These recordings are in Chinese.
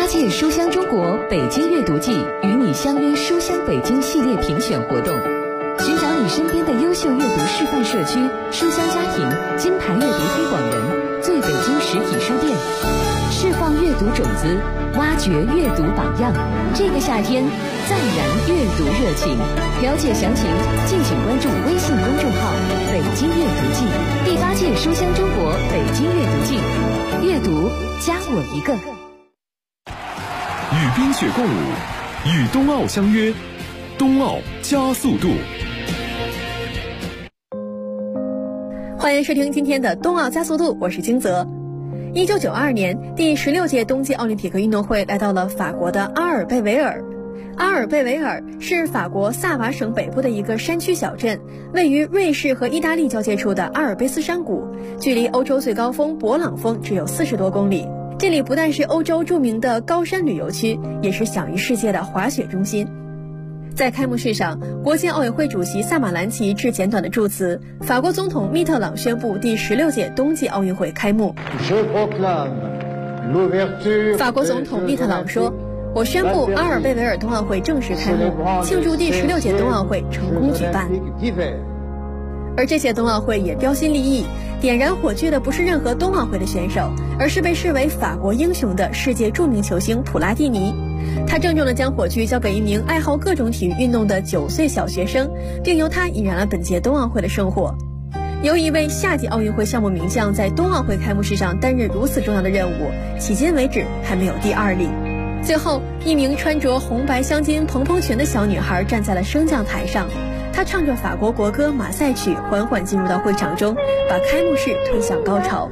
届书香中国北京阅读季与你相约书香北京系列评选活动，寻找你身边的优秀阅读示范社区、书香家庭、金牌阅读推广人、最北京实体书店，释放阅读种子，挖掘阅读榜样。这个夏天，再燃阅读热情。了解详情，敬请关注微信公众号“北京阅读季”。第8届书香中国北京阅读季，阅读加我一个。 与冰雪共舞，与冬奥相约，冬奥加速度。 欢迎收听今天的冬奥加速度，我是金泽。1992年，第16届冬季奥林匹克运动会来到了法国的阿尔贝维尔。阿尔贝维尔是法国萨瓦省北部的一个山区小镇，位于瑞士和意大利交界处的阿尔卑斯山谷，距离欧洲最高峰勃朗峰只有40多公里。这里不但是欧洲著名的高山旅游区，也是享誉世界的滑雪中心。在开幕式上，国际奥委会主席萨马兰奇致简短的祝词，法国总统密特朗宣布第16届冬季奥运会开幕。法国总统密特朗说：“我宣布阿尔贝维尔冬奥会正式开幕，庆祝第16届冬奥会成功举办。”而这届冬奥会也标新立异，点燃火炬的不是任何冬奥会的选手，而是被视为法国英雄的世界著名球星普拉蒂尼。他郑重地将火炬交给一名爱好各种体育运动的9岁小学生，并由他引燃了本届冬奥会的圣火。由一位夏季奥运会项目名将在冬奥会开幕式上担任如此重要的任务，迄今为止还没有第2例。最后，一名穿着红白相间蓬蓬裙的小女孩站在了升降台上，她唱着法国国歌《马赛曲》，缓缓进入到会场中，把开幕式推向高潮。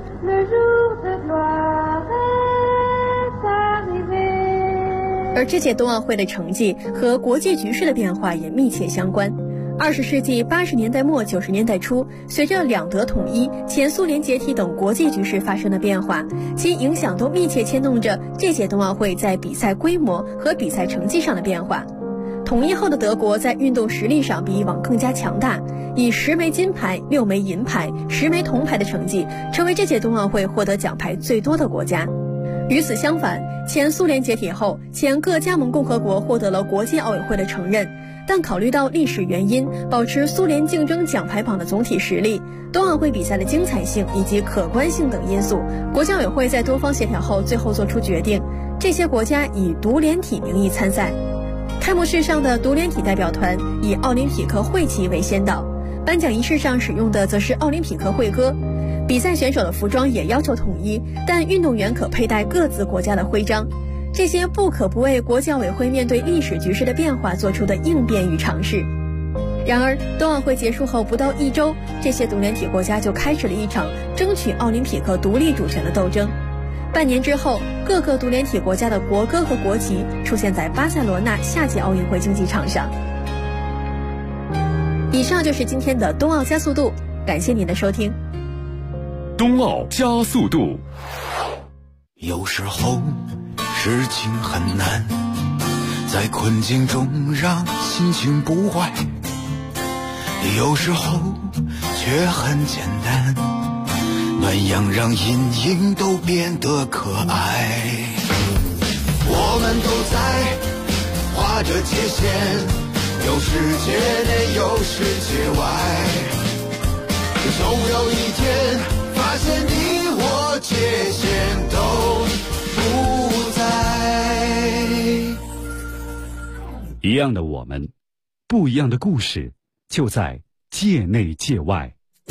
而这届冬奥会的成绩和国际局势的变化也密切相关。20世纪80年代末90年代初，随着两德统一、前苏联解体等国际局势发生的变化，其影响都密切牵动着这届冬奥会在比赛规模和比赛成绩上的变化。统一后的德国在运动实力上比以往更加强大，以10枚金牌、6枚银牌、10枚铜牌的成绩，成为这届冬奥会获得奖牌最多的国家。与此相反，前苏联解体后，前各加盟共和国获得了国际奥委会的承认，但考虑到历史原因，保持苏联竞争奖牌榜的总体实力、冬奥会比赛的精彩性以及可观性等因素，国际奥委会在多方协调后最后做出决定，这些国家以独联体名义参赛。开幕式上的独联体代表团以奥林匹克会旗为先导，颁奖仪式上使用的则是奥林匹克会歌。比赛选手的服装也要求统一，但运动员可佩戴各自国家的徽章。这些不可不为国际奥委会面对历史局势的变化做出的应变与尝试。然而，冬奥会结束后不到1周，这些独联体国家就开始了一场争取奥林匹克独立主权的斗争。半年之后，各个独联体国家的国歌和国旗出现在巴塞罗那夏季奥运会竞技场上。以上就是今天的冬奥加速度，感谢您的收听。 冬奥加速度。 有时候事情很难，在困境中让心情不坏，有时候却很简单，暖阳让阴影都变得可爱。我们都在画着界限，有世界内有世界外，总有一天发现你我界限都不在。 一样的我们，不一样的故事，就在界内界外。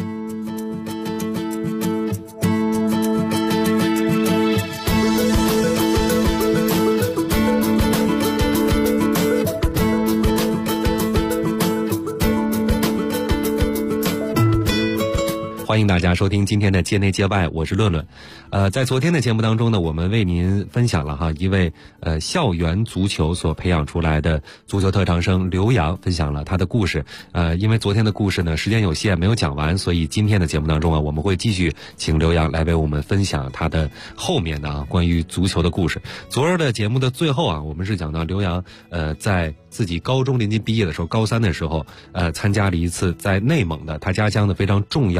欢迎大家收听今天的界内界外，我是乐乐。在昨天的节目当中呢，我们为您分享了一位校园足球所培养出来的足球特长生刘洋，分享了他的故事。因为昨天的故事呢时间有限没有讲完，所以今天的节目当中我们会继续请刘洋来为我们分享他的后面的关于足球的故事。昨日的节目的最后我们是讲到刘洋在自己高中临近毕业的时候，高3的时候参加了一次在内蒙的他家乡的非常重要的一次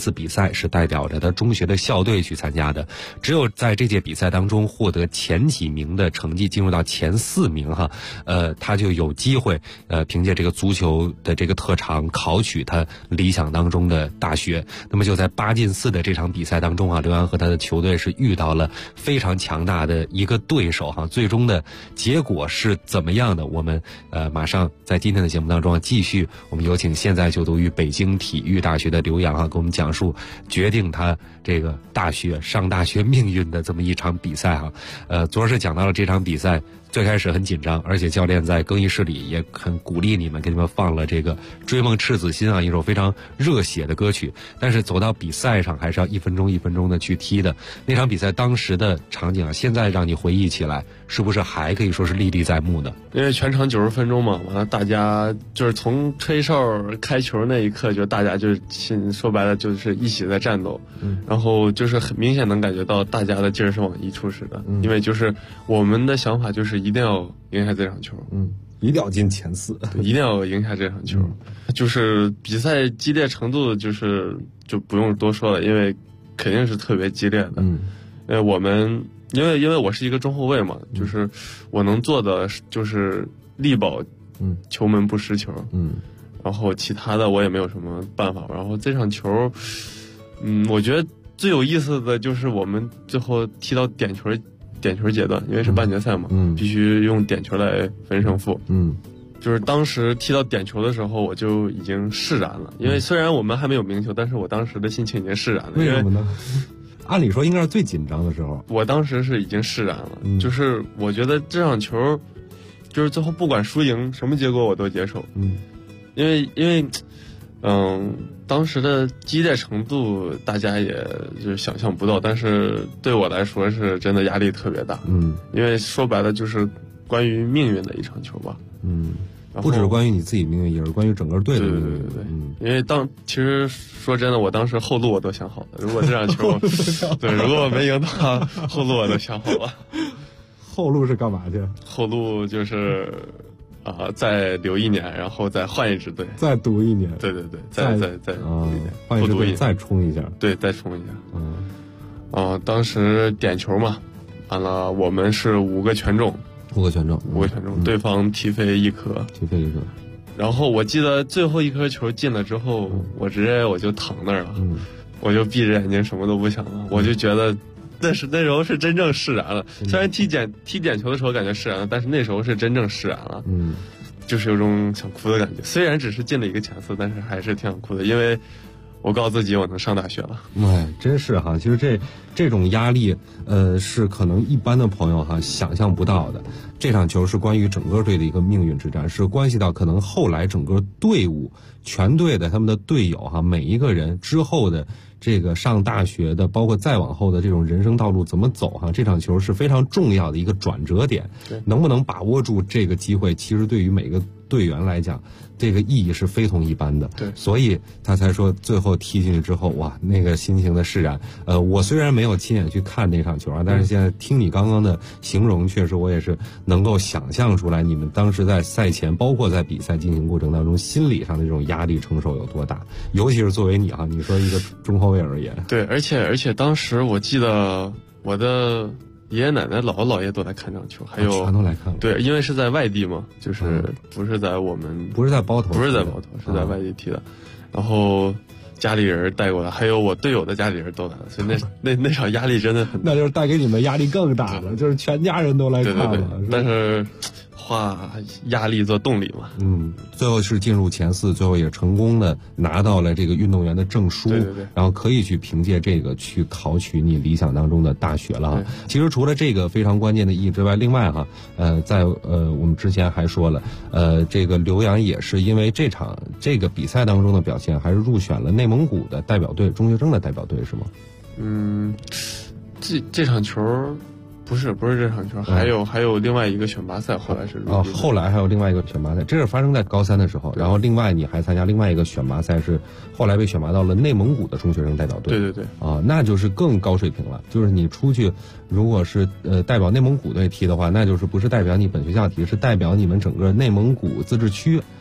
次比赛是代表着他中学的校队去参加的，只有在这届比赛当中获得前几名的成绩，进入到前4名哈，他就有机会凭借这个足球的这个特长考取他理想当中的大学。那么就在8进4的这场比赛当中啊，刘洋和他的球队是遇到了非常强大的一个对手哈，最终的结果是怎么样的？我们马上在今天的节目当中继续，我们有请现在就读于北京体育大学的刘洋给我们讲述决定他这个上大学命运的这么一场比赛哈。昨儿是讲到了这场比赛最开始很紧张，而且教练在更衣室里也很鼓励你们，给你们放了这个《追梦赤子心》一首非常热血的歌曲。但是走到比赛上还是要1分钟1分钟的去踢的。那场比赛当时的场景现在让你回忆起来，是不是还可以说是历历在目呢？ 因为全场90分钟嘛，完了大家就是从吹哨开球那一刻，就大家就是说白了就是一起在战斗，然后就是很明显能感觉到大家的劲儿是往一处使的，因为就是我们的想法就是一定要赢下这场球， 一定要进前4， 一定要赢下这场球。就是比赛激烈程度就不用多说了，因为肯定是特别激烈的。我们因为我是一个中后卫嘛，就是我能做的就是力保球门不失球，然后其他的我也没有什么办法。然后这场球我觉得最有意思的就是我们最后踢到点球阶段，因为是半决赛嘛，必须用点球来分胜负。就是当时踢到点球的时候，我就已经释然了，因为虽然我们还没有赢球，但是我当时的心情已经释然了。 为什么呢？按理说应该是最紧张的时候。 我当时是已经释然了，就是我觉得这场球，就是最后不管输赢什么结果我都接受。因为当时的激烈程度大家也就是想象不到，但是对我来说是真的压力特别大。因为说白了就是关于命运的一场球吧。 不只是关于你自己命运，也是关于整个队的命运。 对。因为其实说真的，我当时后路我都想好了，如果这场球如果我没赢的话，后路我都想好了。 后路是干嘛去？ 后路就是再留1年，然后再换一支队， 再读1年。 对，再读1年， 换一支队再冲一下。 对，再冲一下。当时点球嘛，完了我们是5个全中。 5个全中， 对方踢飞1颗，然后我记得最后1颗球进了之后，我直接就躺那儿了，我就闭着眼睛什么都不想了，我就觉得那时候是真正释然了。虽然踢点球的时候感觉释然了，但是那时候是真正释然了，就是有种想哭的感觉。虽然只是进了1个前4，但是还是挺想哭的，因为我告诉自己我能上大学了。 真是哈，其实这种压力，是可能一般的朋友想象不到的。这场球是关于整个队的一个命运之战，是关系到可能后来整个队伍全队的他们的队友每一个人之后的这个上大学的，包括再往后的这种人生道路怎么走这场球是非常重要的一个转折点。能不能把握住这个机会，其实对于每个队员来讲，这个意义是非同一般的。所以他才说最后踢进去之后，哇，那个心情的释然。我虽然没有亲眼去看那场球但是现在听你刚刚的形容，确实我也是能够想象出来，你们当时在赛前，包括在比赛进行过程当中，心理上的这种压力承受有多大？尤其是作为你你说一个中后卫而言。 对，而且当时我记得我的爷爷奶奶姥姥姥爷都来看这场球，还有全都来看了。 对，因为是在外地嘛，就是不是在包头，是在外地踢的。然后家里人带过来，还有我队友的家里人都来了，所以那场压力真的很大。 那就是带给你们压力更大了，就是全家人都来看了。 对，但是化压力做动力嘛。 最后是进入前4，最后也成功的拿到了这个运动员的证书。 对， 然后可以去凭借这个去考取你理想当中的大学了。其实除了这个非常关键的意义之外，另外在我们之前还说了，这个刘洋也是因为这个比赛当中的表现，还是入选了内蒙古的代表队，中学生的代表队，是吗？ 这场球不是这场球，还有另外一个选拔赛，后来是后来还有另外一个选拔赛，这是发生在高3的时候。然后另外你还参加另外一个选拔赛，是后来被选拔到了内蒙古的中学生代表队。 对那就是更高水平了。就是你出去如果是代表内蒙古队踢的话，那就是不是代表你本学校踢，是代表你们整个内蒙古自治区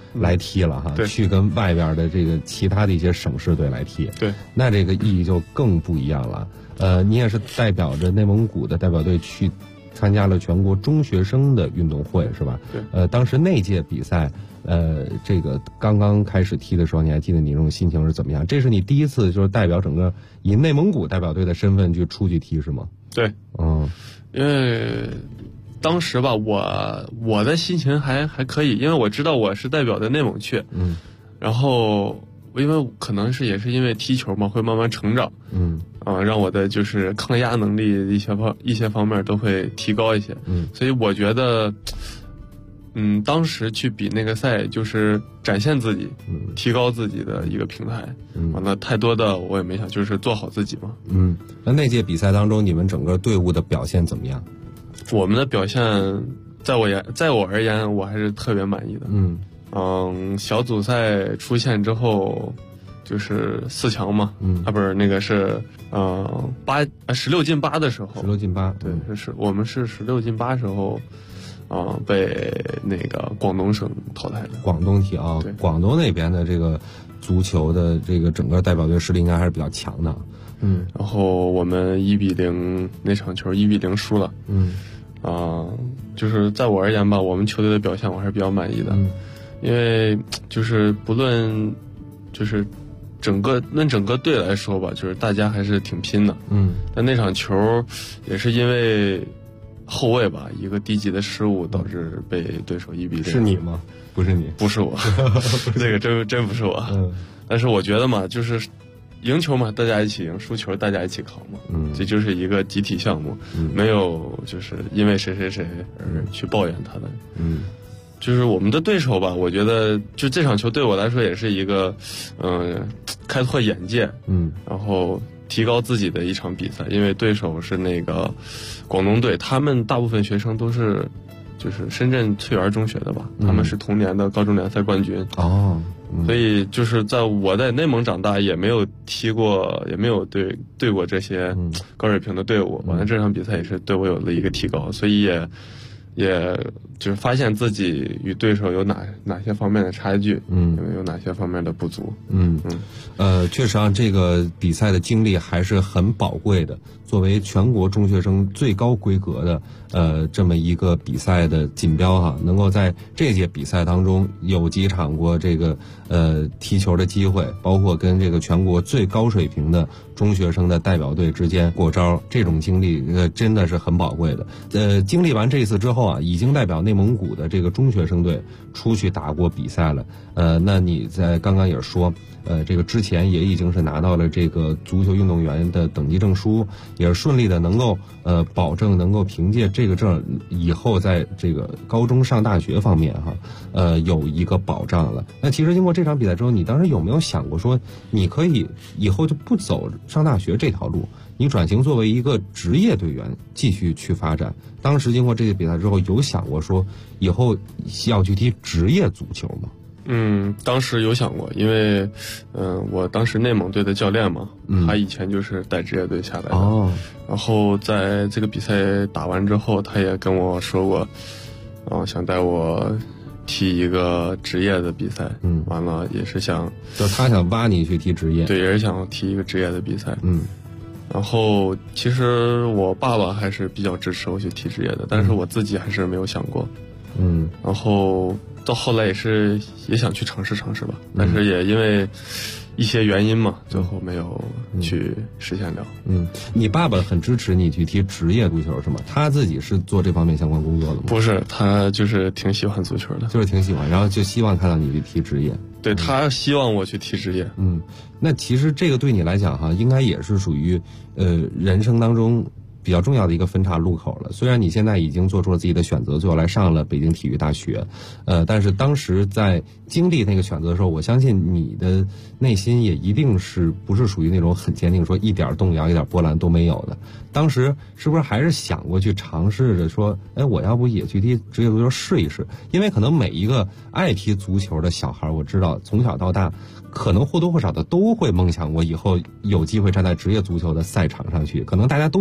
来踢了哈，去跟外边的这个其他的一些省市队来踢。 对， 那这个意义就更不一样了。你也是代表着内蒙古的代表队去参加了全国中学生的运动会，是吧？ 对。 当时那届比赛，这个刚刚开始踢的时候，你还记得你这种心情是怎么样？这是你第一次就是代表整个以内蒙古代表队的身份去出去踢，是吗？ 对。因为当时吧，我的心情还可以，因为我知道我是代表的内蒙去。然后因为可能也是因为踢球嘛，会慢慢成长。让我的就是抗压能力一些方面都会提高一些。所以我觉得，当时去比那个赛就是展现自己，提高自己的一个平台。完了，太多的我也没想，就是做好自己嘛。 那届比赛当中，你们整个队伍的表现怎么样？ 我们的表现，在我而言，我还是特别满意的。小组赛出现之后，就是4强嘛。不是那个是16进8的时候。 16进8， 对，我们是16进8时候，被那个广东省淘汰的。 广东踢啊，广东那边的这个足球的这个整个代表队实力应该还是比较强的。 然后我们1-0那场球1-0输了。就是在我而言吧，我们球队的表现我还是比较满意的。因为就是不论就是整个队来说吧，就是大家还是挺拼的。但那场球也是因为后卫吧一个低级的失误导致被对手1-0。 是你吗？不是你， 不是我，这个真不是我。但是我觉得嘛，就是赢球嘛，大家一起赢；输球大家一起扛嘛。这就是一个集体项目，没有就是因为谁而去抱怨他的。就是我们的对手吧，我觉得就这场球对我来说也是一个，开拓眼界，然后提高自己的一场比赛。因为对手是那个广东队，他们大部分学生都是就是深圳翠园中学的吧，他们是同年的高中联赛冠军。所以就是我在内蒙长大，也没有踢过，也没有对过这些高水平的队伍。完了这场比赛也是对我有了一个提高，所以也就是发现自己与对手有哪些方面的差距，有哪些方面的不足。 确实啊，这个比赛的经历还是很宝贵的。作为全国中学生最高规格的这么一个比赛的锦标哈，能够在这届比赛当中有几场过这个踢球的机会，包括跟这个全国最高水平的中学生的代表队之间过招，这种经历真的是很宝贵的。经历完这一次之后啊，已经代表内蒙古的这个中学生队出去打过比赛了。那你在刚刚也说，这个之前也已经是拿到了这个足球运动员的等级证书，也是顺利的能够保证能够凭借这个证以后在这个高中上大学方面哈，有一个保障了。那其实经过这场比赛之后，你当时有没有想过说，你可以以后就不走上大学这条路，你转型作为一个职业队员继续去发展？当时经过这个比赛之后，有想过说以后要去踢职业足球吗？ 当时有想过，因为我当时内蒙队的教练嘛，他以前就是带职业队下来的。然后在这个比赛打完之后，他也跟我说过，想带我踢一个职业的比赛。完了也是想， 就他想挖你去踢职业。 对，也是想踢一个职业的比赛。然后其实我爸爸还是比较支持我去踢职业的，但是我自己还是没有想过。然后到后来也想去尝试吧，但是也因为一些原因嘛，最后没有去实现了。 你爸爸很支持你去踢职业足球是吗？他自己是做这方面相关工作的吗？ 不是，他就是挺喜欢足球的， 就是挺喜欢，然后就希望看到你去踢职业。 对，他希望我去踢职业。 那其实这个对你来讲哈，应该也是属于人生当中比较重要的一个分岔路口了。虽然你现在已经做出了自己的选择，最后来上了北京体育大学，但是当时在经历那个选择的时候，我相信你的内心也一定是不是属于那种很坚定，说一点动摇、一点波澜都没有的。当时是不是还是想过去尝试着说，我要不也去踢职业足球试一试？因为可能每一个爱踢足球的小孩，我知道从小到大，可能或多或少的都会梦想过以后有机会站在职业足球的赛场上去。可能大家都想过，包括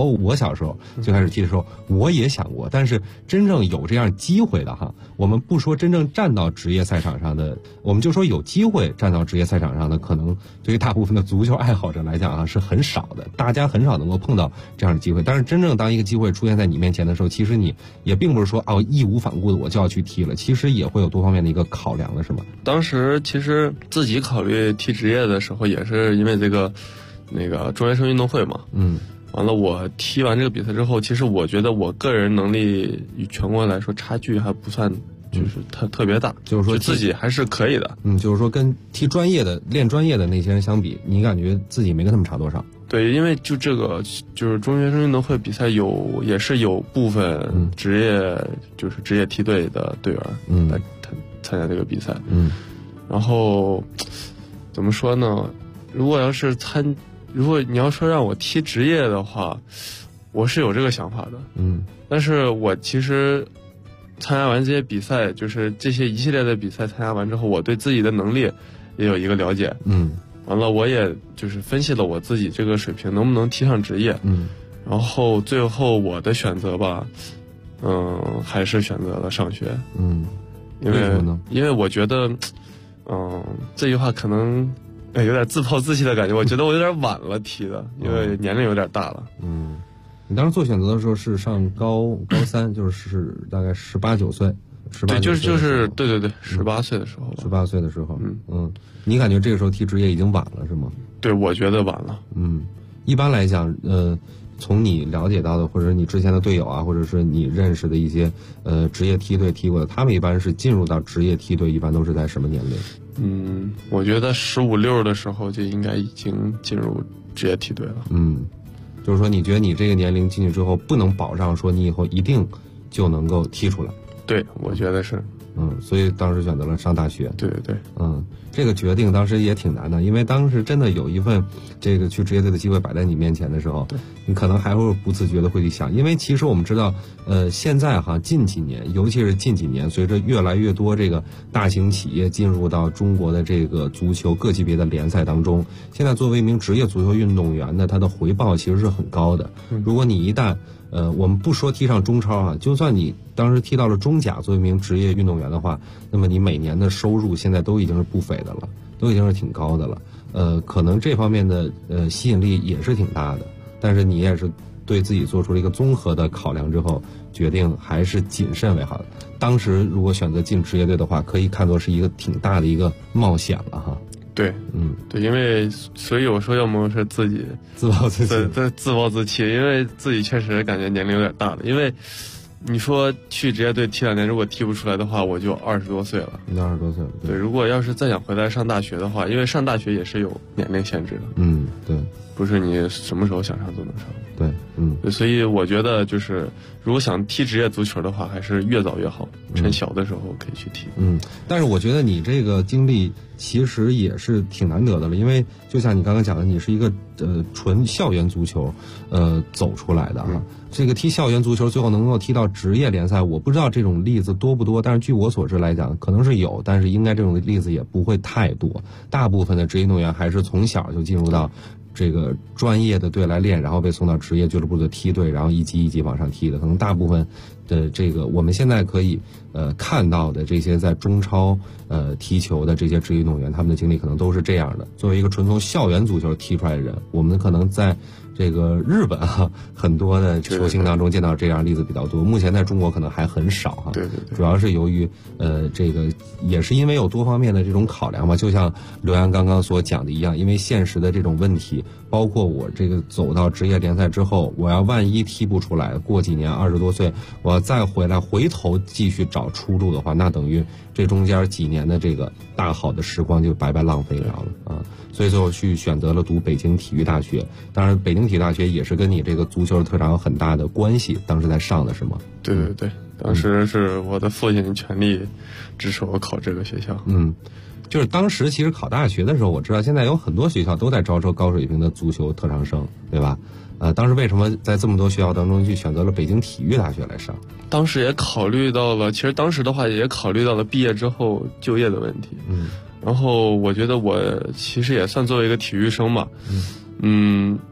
我小时候最开始踢的时候，我也想过，但是真正有这样机会的哈，我们不说真正站到职业赛场上的，我们就说有机会站到职业赛场上的，可能对于大部分的足球爱好者来讲啊是很少的，大家很少能够碰到这样的机会。但是真正当一个机会出现在你面前的时候，其实你也并不是说义无反顾的我就要去踢了，其实也会有多方面的一个考量的，是吗？ 当时其实自己考虑踢职业的时候，也是因为这个中学生运动会嘛。完了，我踢完这个比赛之后，其实我觉得我个人能力与全国来说差距还不算就是特别大， 就是说自己还是可以的。 就是说跟踢专业的练专业的那些人相比，你感觉自己没跟他们差多少？ 对，因为就这个就是中学生运动会比赛也是有部分职业梯队的队员来参加这个比赛。然后怎么说呢？如果你要说让我踢职业的话，我是有这个想法的。但是我其实参加完这些比赛，就是这些一系列的比赛参加完之后，我对自己的能力也有一个了解。完了，我也就是分析了我自己这个水平能不能踢上职业。然后最后我的选择吧，还是选择了上学。 为什么呢？ 因为我觉得，这句话可能有点自暴自弃的感觉。我觉得我有点晚了踢的，因为年龄有点大了。 你当时做选择的时候是上高三，就是大概18、19岁。 对，就是对，18岁的时候。 18岁的时候。你感觉这个时候踢职业已经晚了是吗？ 对，我觉得晚了。 一般来讲，从你了解到的，或者你之前的队友啊，或者是你认识的一些职业梯队踢过的，他们一般是进入到职业梯队，一般都是在什么年龄？ 我觉得15、16的时候就应该已经进入职业梯队了。 就是说你觉得你这个年龄进去之后，不能保障说你以后一定就能够踢出来？ 对，我觉得是。 所以当时选择了上大学。 对。 这个决定当时也挺难的，因为当时真的有一份这个去职业队的机会摆在你面前的时候，你可能还会不自觉的会去想，因为其实我们知道，现在近几年，尤其是近几年，随着越来越多这个大型企业进入到中国的这个足球各级别的联赛当中，现在作为一名职业足球运动员呢，他的回报其实是很高的。如果你一旦我们不说踢上中超就算你当时踢到了中甲，作为一名职业运动员的话，那么你每年的收入现在都已经是不菲的了，都已经是挺高的了。可能这方面的吸引力也是挺大的，但是你也是对自己做出了一个综合的考量之后，决定还是谨慎为好。当时如果选择进职业队的话，可以看作是一个挺大的一个冒险了哈。 对，对，因为所以我说要么是自己自暴自弃，因为自己确实感觉年龄有点大了。因为你说去职业队踢2年，如果踢不出来的话，我就20多岁了。 你20多岁了。 对，如果要是再想回来上大学的话，因为上大学也是有年龄限制的。 对， 不是你什么时候想上都能上。 对， 对，所以我觉得就是如果想踢职业足球的话，还是越早越好，趁小的时候可以去踢。 但是我觉得你这个经历其实也是挺难得的了，因为就像你刚刚讲的，你是一个纯校园足球走出来的这个踢校园足球最后能够踢到职业联赛，我不知道这种例子多不多，但是据我所知来讲，可能是有，但是应该这种例子也不会太多。大部分的职业运动员还是从小就进入到这个专业的队来练，然后被送到职业俱乐部的梯队，然后一级一级往上踢的。可能大部分的这个我们现在可以看到的这些在中超踢球的这些职业运动员，他们的经历可能都是这样的。作为一个纯从校园足球踢出来的人，我们可能在这个日本很多的球星当中见到这样例子比较多，目前在中国可能还很少对， 主要是由于这个也是因为有多方面的这种考量嘛，就像刘洋刚刚所讲的一样，因为现实的这种问题，包括我这个走到职业联赛之后，我要万一踢不出来，过几年20多岁，我要再回头继续找出路的话，那等于这中间几年的这个大好的时光就白白浪费掉了所以最后去选择了读北京体育大学。当然北京体育大学也是跟你这个足球的特长有很大的关系，当时在上的是吗？ 对，当时是我的父亲全力支持我考这个学校。 就是当时其实考大学的时候，我知道现在有很多学校都在招收高水平的足球特长生，对吧？当时为什么在这么多学校当中去选择了北京体育大学来上？ 当时也考虑到了，其实当时的话也考虑到了毕业之后就业的问题。然后我觉得我其实也算作为一个体育生嘛。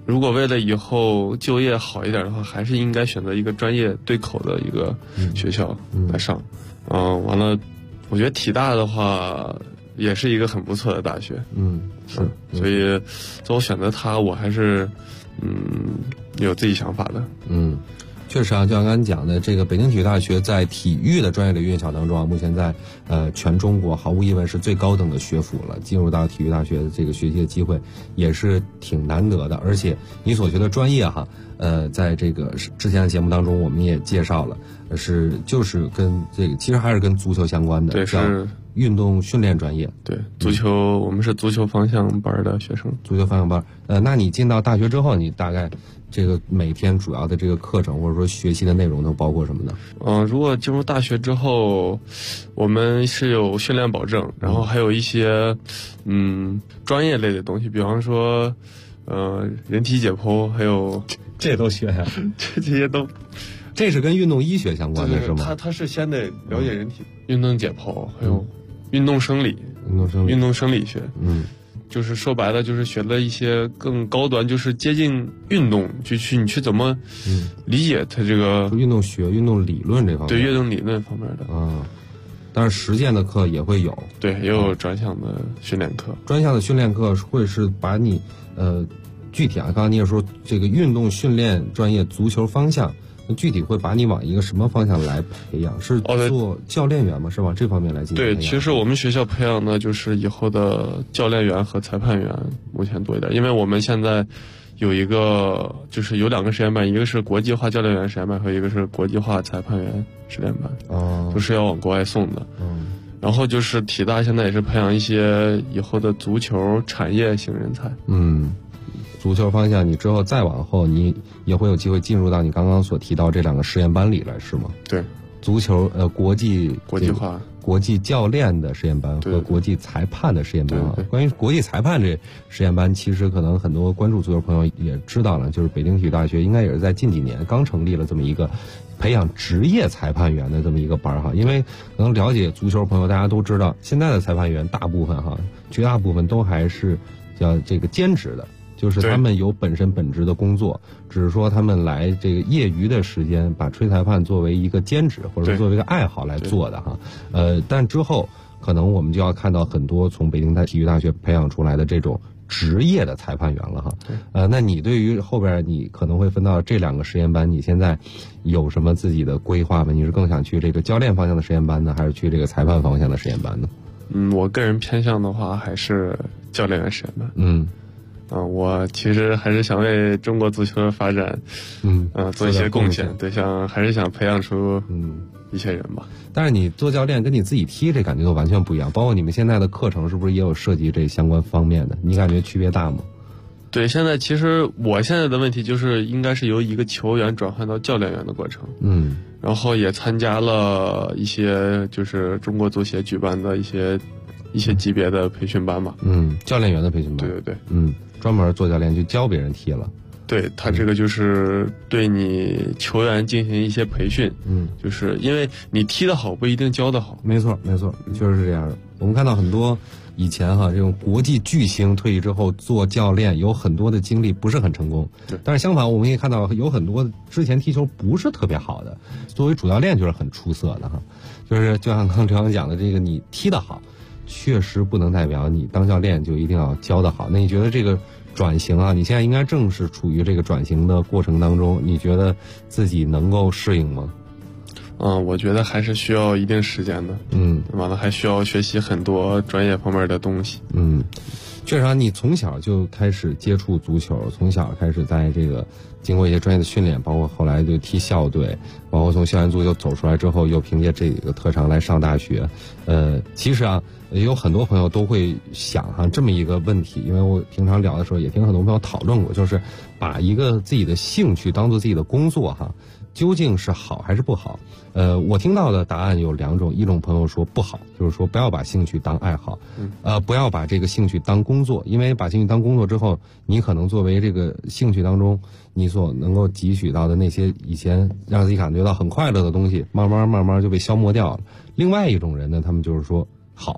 如果为了以后就业好一点的话，还是应该选择一个专业对口的一个学校来上。完了，我觉得体大的话也是一个很不错的大学。所以在我选择它，我还是有自己想法的。 确实啊，就像刚才讲的，这个北京体育大学在体育的专业的院校当中啊，目前在全中国毫无疑问是最高等的学府了。进入到体育大学的这个学习的机会也是挺难得的，而且你所学的专业哈，在这个之前的节目当中我们也介绍了，就是跟这个其实还是跟足球相关的， 对，是运动训练专业。 对，足球，我们是足球方向班的学生。 足球方向班，那你进到大学之后，你大概这个每天主要的这个课程或者说学习的内容都包括什么呢？ 如果进入大学之后，我们是有训练保证，然后还有一些专业类的东西，比方说人体解剖，还有这都学呀？ 这些都， 这是跟运动医学相关的是吗？ 他是先得了解人体运动解剖，还有运动生理、运动生理学。就是说白了，就是学了一些更高端，就是接近运动，你去怎么理解它这个运动学、运动理论这方面。 对，运动理论方面的但是实践的课也会有。 对，也有专项的训练课。 专项的训练课会是把你具体啊，刚刚你也说这个运动训练专业足球方向。具体会把你往一个什么方向来培养？是做教练员吗？是往这方面来进行培养？ 对，其实我们学校培养的就是以后的教练员和裁判员，目前多一点。因为我们现在有就是有2个实验班，一个是国际化教练员实验班，和一个是国际化裁判员实验班，都是要往国外送的。然后就是体大现在也是培养一些以后的足球产业型人才。 足球方向，你之后再往后，你也会有机会进入到你刚刚所提到这2个实验班里来，是吗？ 对， 足球国际化、 国际教练的实验班和国际裁判的实验班。关于国际裁判这实验班，其实可能很多关注足球朋友也知道了，就是北京体育大学应该也是在近几年刚成立了这么一个培养职业裁判员的这么一个班哈。因为可能了解足球朋友大家都知道，现在的裁判员大部分绝大部分都还是叫这个兼职的。就是他们有本职的工作，只是说他们来这个业余的时间把吹裁判作为一个兼职或者说作为一个爱好来做的哈。但之后可能我们就要看到很多从北京体育大学培养出来的这种职业的裁判员了哈。那你对于后边你可能会分到这2个实验班，你现在有什么自己的规划吗？你是更想去这个教练方向的实验班呢，还是去这个裁判方向的实验班呢？ 我个人偏向的话还是教练员实验班。我其实还是想为中国足球的发展，做一些贡献。对，还是想培养出一些人吧。 但是你做教练跟你自己踢这感觉都完全不一样，包括你们现在的课程是不是也有涉及这相关方面的？你感觉区别大吗？ 对，其实我现在的问题就是应该是由一个球员转换到教练员的过程。然后也参加了一些就是中国足协举办的一些级别的培训班嘛。教练员的培训班。对。 专门做教练就教别人踢了。 对，他这个就是对你球员进行一些培训。就是因为你踢得好不一定教得好。 没错，确实是这样的。我们看到很多以前这种国际巨星退役之后做教练，有很多的经历不是很成功。 对。 但是相反，我们也看到有很多之前踢球不是特别好的，作为主教练就是很出色的哈。就是就像刚刚刘洋讲的，这个你踢得好，确实不能代表你当教练就一定要教得好。那你觉得这个转型你现在应该正是处于这个转型的过程当中，你觉得自己能够适应吗？ 我觉得还是需要一定时间的。完了还需要学习很多专业方面的东西。 确实你从小就开始接触足球，从小开始在这个经过一些专业的训练，包括后来就踢校队，包括从校园足球走出来之后，又凭借这个特长来上大学。其实有很多朋友都会想这么一个问题，因为我平常聊的时候也听很多朋友讨论过，就是把一个自己的兴趣当做自己的工作究竟是好还是不好？我听到的答案有2种，一种朋友说不好，就是说不要把兴趣当爱好，不要把这个兴趣当工作，因为把兴趣当工作之后，你可能作为这个兴趣当中你所能够汲取到的那些以前让自己感觉到很快乐的东西，慢慢就被消磨掉了。另外一种人呢，他们就是说好，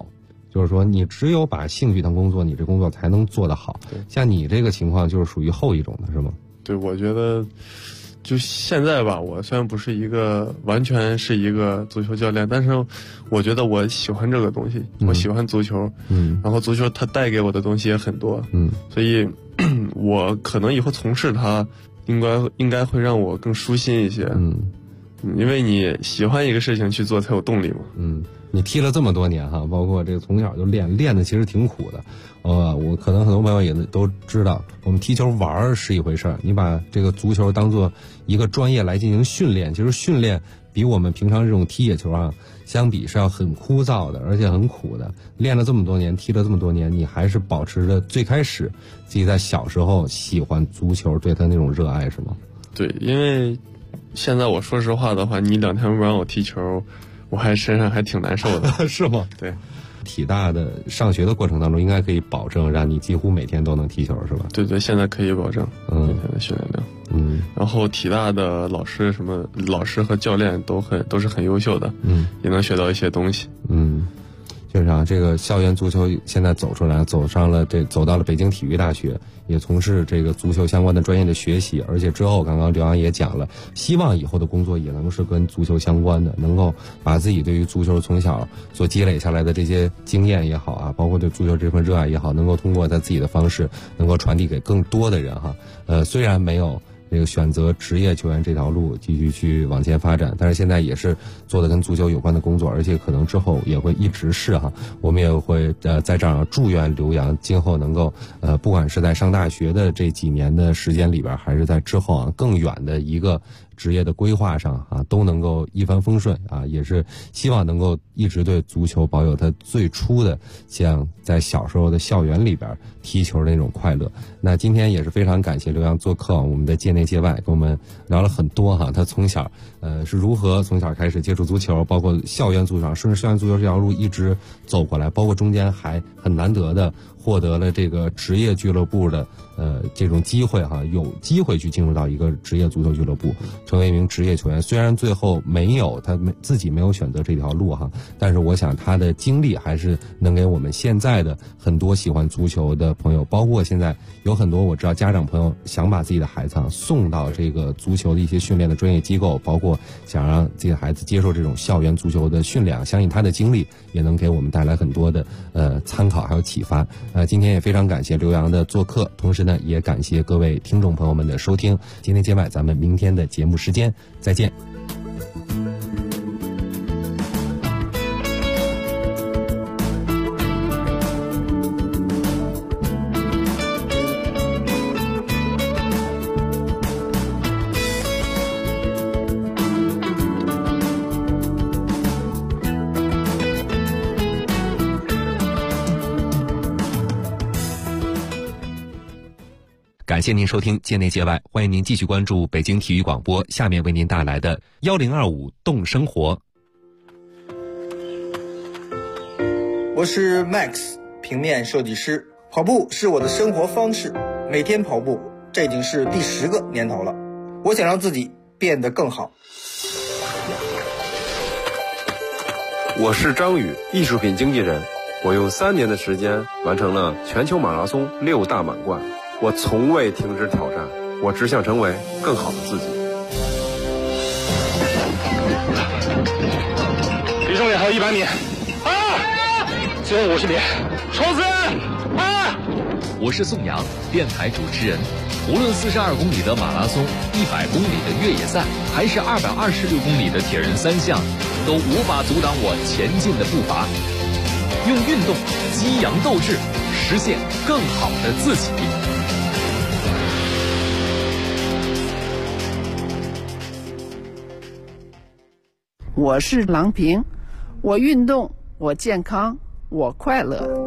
就是说你只有把兴趣当工作，你这工作才能做得好。像你这个情况就是属于后一种的是吗？ 对，我觉得就现在吧，我虽然不是完全是一个足球教练，但是我觉得我喜欢这个东西，我喜欢足球，然后足球它带给我的东西也很多，所以我可能以后从事它应该会让我更舒心一些，因为你喜欢一个事情去做才有动力嘛。 你踢了这么多年哈，包括这个从小就练的其实挺苦的。我可能很多朋友也都知道，我们踢球玩是一回事儿，你把这个足球当做一个专业来进行训练，其实训练比我们平常这种踢野球啊相比是要很枯燥的，而且很苦的。练了这么多年，踢了这么多年，你还是保持着最开始自己在小时候喜欢足球对他那种热爱，是吗？ 对，因为现在我说实话的话，你2天不让我踢球，我身上还挺难受的。 是吗？ 对， 体大的上学的过程当中，应该可以保证让你几乎每天都能踢球，是吧？ 对，现在可以保证每天的训练量。然后体大的老师和教练都是很优秀的，也能学到一些东西。 就是啊，这个校园足球现在走到了北京体育大学，也从事这个足球相关的专业的学习，而且之后刚刚刘洋也讲了，希望以后的工作也能是跟足球相关的，能够把自己对于足球从小所积累下来的这些经验也好啊，包括对足球这份热爱也好，能够通过他自己的方式能够传递给更多的人哈。虽然没有这个选择职业球员这条路继续去往前发展，但是现在也是做的跟足球有关的工作，而且可能之后也会一直是哈。我们也会在这儿祝愿刘洋今后能够不管是在上大学的这几年的时间里边，还是在之后啊更远的一个职业的规划上啊，都能够一帆风顺啊，也是希望能够一直对足球保有它最初的像在小时候的校园里边踢球的那种快乐。那今天也是非常感谢刘洋做客我们的界内界外，跟我们聊了很多哈，他从小是如何从小开始接触足球，包括校园足球，顺着校园足球这条路一直走过来，包括中间还很难得的获得了这个职业俱乐部的这种机会哈，有机会去进入到一个职业足球俱乐部，成为一名职业球员。虽然最后自己没有选择这条路哈，但是我想他的经历还是能给我们现在的很多喜欢足球的朋友，包括现在有很多我知道家长朋友想把自己的孩子送到这个足球的一些训练的专业机构，包括想让自己的孩子接受这种校园足球的训练，相信他的经历也能给我们带来很多的参考还有启发。今天也非常感谢刘洋的做客，同时呢也感谢各位听众朋友们的收听。今天界外咱们明天的节目时间再见。 感谢您收听界内界外，欢迎您继续关注北京体育广播，下面为您带来的1025动生活。 我是 Max， 平面设计师。跑步是我的生活方式，每天跑步，这已经是第10个年头了。我想让自己变得更好。 我是张宇，艺术品经纪人。我用3年的时间完成了全球马拉松6大满贯。我从未停止挑战，我只想成为更好的自己。 离终点还有100米，最后50米，冲刺！ 我是宋阳，电台主持人。无论42公里的马拉松、100公里的越野赛，还是226公里的铁人3项，都无法阻挡我前进的步伐。用运动激扬斗志，实现更好的自己。 我是郎平，我运动，我健康，我快乐。